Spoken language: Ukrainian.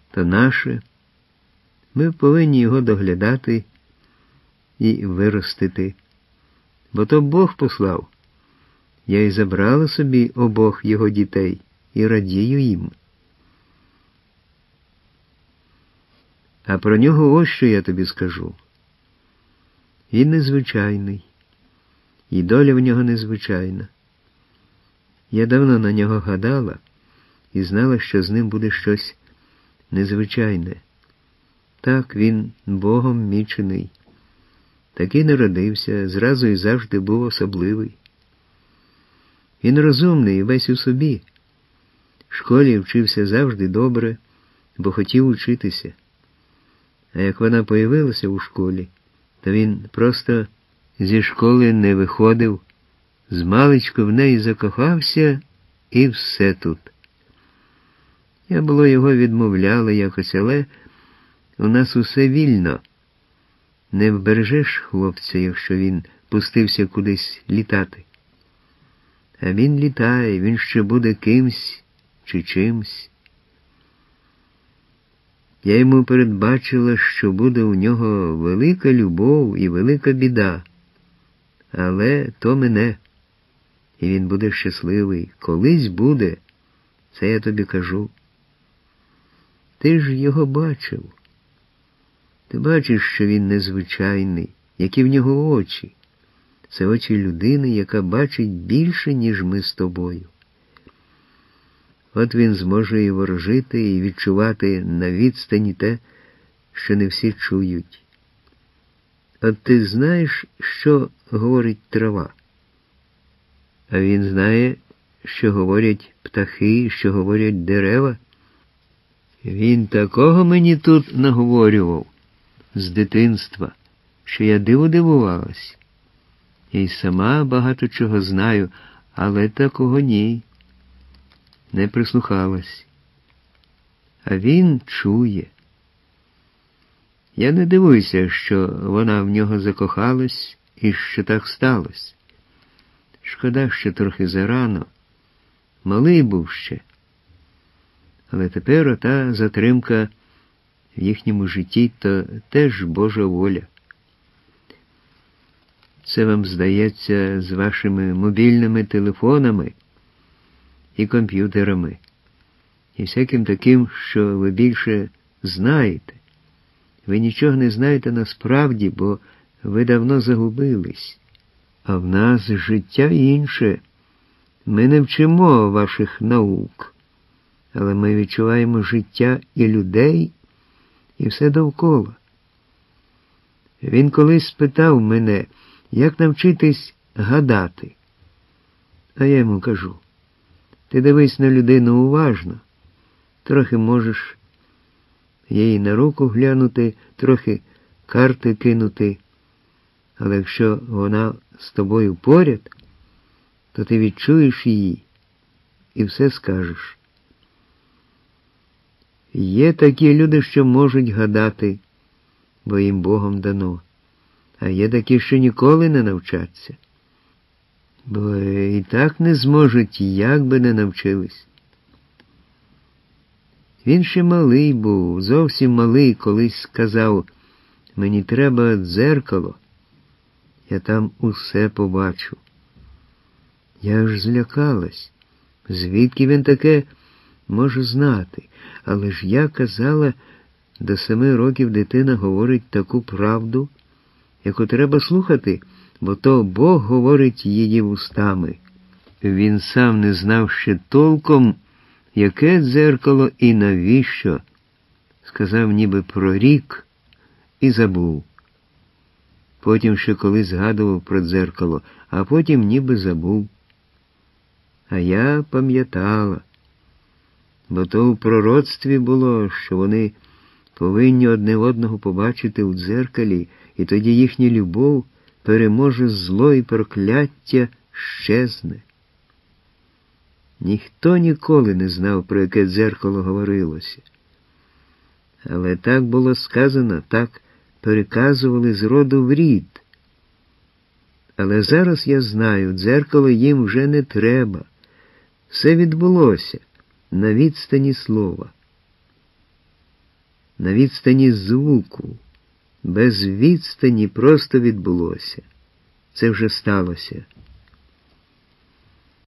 то наше. Ми повинні його доглядати і виростити. Бо то Бог послав. Я й забрала собі обох його дітей і радію їм. А про нього ось що я тобі скажу. Він незвичайний, і доля в нього незвичайна. Я давно на нього гадала і знала, що з ним буде щось незвичайне. Так, він Богом мічений. Такий народився, зразу і завжди був особливий. Він розумний і весь у собі. В школі вчився завжди добре, бо хотів учитися. А як вона появилася у школі, то він просто зі школи не виходив, змалечку в неї закохався і все тут. Я було його відмовляла якось, але у нас усе вільно. Не вбережеш хлопця, якщо він пустився кудись літати. А він літає, він ще буде кимсь чи чимсь. Я йому передбачила, що буде у нього велика любов і велика біда. Але то мине. І він буде щасливий. Колись буде, це я тобі кажу. Ти ж його бачив. Ти бачиш, що він незвичайний, які в нього очі. Це очі людини, яка бачить більше, ніж ми з тобою. От він зможе і ворожити, і відчувати на відстані те, що не всі чують. От ти знаєш, що говорить трава? А він знає, що говорять птахи, що говорять дерева. Він такого мені тут наговорював з дитинства, що я дивувалась. Я й сама багато чого знаю, але такого ні. Не прислухалась. А він чує. Я не дивуюся, що вона в нього закохалась і що так сталося. Шкода, що трохи зарано. Малий був ще. Але тепер ота затримка в їхньому житті – то теж Божа воля. Це вам здається з вашими мобільними телефонами і комп'ютерами, і всяким таким, що ви більше знаєте. Ви нічого не знаєте насправді, бо ви давно загубились. А в нас життя інше. Ми не вчимо ваших наук, але ми відчуваємо життя і людей, і все довкола. Він колись спитав мене, як навчитись гадати. А я йому кажу, ти дивись на людину уважно, трохи можеш їй на руку глянути, трохи карти кинути, але якщо вона з тобою поряд, то ти відчуєш її і все скажеш. Є такі люди, що можуть гадати, бо їм Богом дано, а є такі, що ніколи не навчаться, бо і так не зможуть, як би не навчились. Він ще малий був, зовсім малий, колись сказав, мені треба дзеркало, я там усе побачу. Я аж злякалась, звідки він таке може знати, але ж я казала, до 7 років дитина говорить таку правду, яку треба слухати, бо то Бог говорить її вустами. Він сам не знав ще толком, яке дзеркало і навіщо. Сказав ніби про рік і забув. Потім ще колись згадував про дзеркало, а потім ніби забув. А я пам'ятала, бо то у пророцтві було, що вони повинні одне одного побачити у дзеркалі, і тоді їхня любов переможе зло і прокляття щезне. Ніхто ніколи не знав, про яке дзеркало говорилося. Але так було сказано, так переказували з роду в рід. Але зараз я знаю, дзеркало їм вже не треба. Все відбулося на відстані слова. на відстані звуку, без відстані просто відбулося. Це вже сталося.